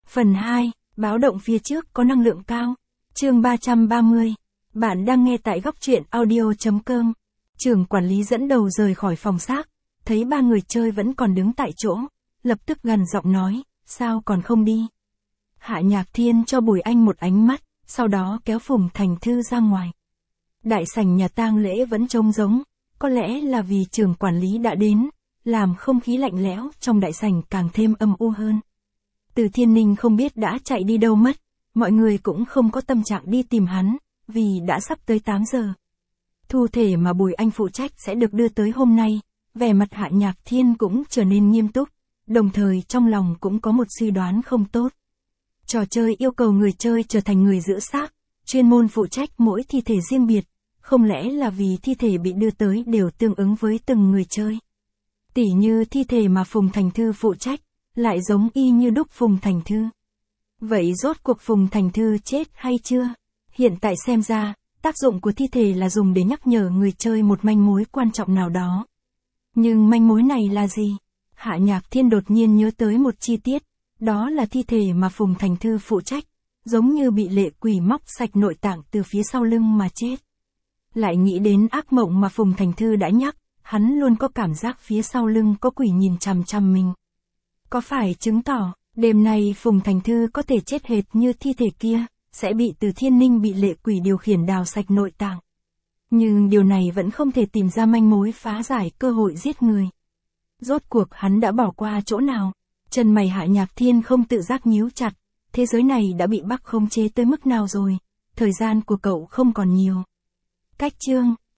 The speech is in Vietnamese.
Phần 2, báo động phía trước có năng lượng cao. Chương 330. Bạn đang nghe tại góc truyện audio.com. Trưởng quản lý dẫn đầu rời khỏi phòng xác, thấy ba người chơi vẫn còn đứng tại chỗ, lập tức gằn giọng nói, sao còn không đi? Hạ Nhạc Thiên cho Bùi Anh một ánh mắt, sau đó kéo Phùng Thành Thư ra ngoài. Đại sảnh nhà tang lễ vẫn trống rỗng, có lẽ là vì trưởng quản lý đã đến, làm không khí lạnh lẽo trong đại sảnh càng thêm âm u hơn. Từ Thiên Ninh không biết đã chạy đi đâu mất, mọi người cũng không có tâm trạng đi tìm hắn, vì đã sắp tới 8 giờ. Thu thể mà Bùi Anh phụ trách sẽ được đưa tới hôm nay, vẻ mặt Hạ Nhạc Thiên cũng trở nên nghiêm túc, đồng thời trong lòng cũng có một suy đoán không tốt. Trò chơi yêu cầu người chơi trở thành người giữ xác, chuyên môn phụ trách mỗi thi thể riêng biệt, không lẽ là vì thi thể bị đưa tới đều tương ứng với từng người chơi. Tỉ như thi thể mà Phùng Thành Thư phụ trách, lại giống y như đúc Phùng Thành Thư. Vậy rốt cuộc Phùng Thành Thư chết hay chưa? Hiện tại xem ra, tác dụng của thi thể là dùng để nhắc nhở người chơi một manh mối quan trọng nào đó. Nhưng manh mối này là gì? Hạ Nhạc Thiên đột nhiên nhớ tới một chi tiết, đó là thi thể mà Phùng Thành Thư phụ trách, giống như bị lệ quỷ móc sạch nội tạng từ phía sau lưng mà chết. Lại nghĩ đến ác mộng mà Phùng Thành Thư đã nhắc, hắn luôn có cảm giác phía sau lưng có quỷ nhìn chằm chằm mình. Có phải chứng tỏ, đêm nay Phùng Thành Thư có thể chết hệt như thi thể kia, sẽ bị Từ Thiên Ninh bị lệ quỷ điều khiển đào sạch nội tạng. Nhưng điều này vẫn không thể tìm ra manh mối phá giải cơ hội giết người. Rốt cuộc hắn đã bỏ qua chỗ nào? Chân mày Hạ Nhạc Thiên không tự giác nhíu chặt, thế giới này đã bị Bắc khống chế tới mức nào rồi, thời gian của cậu không còn nhiều. Cách chương,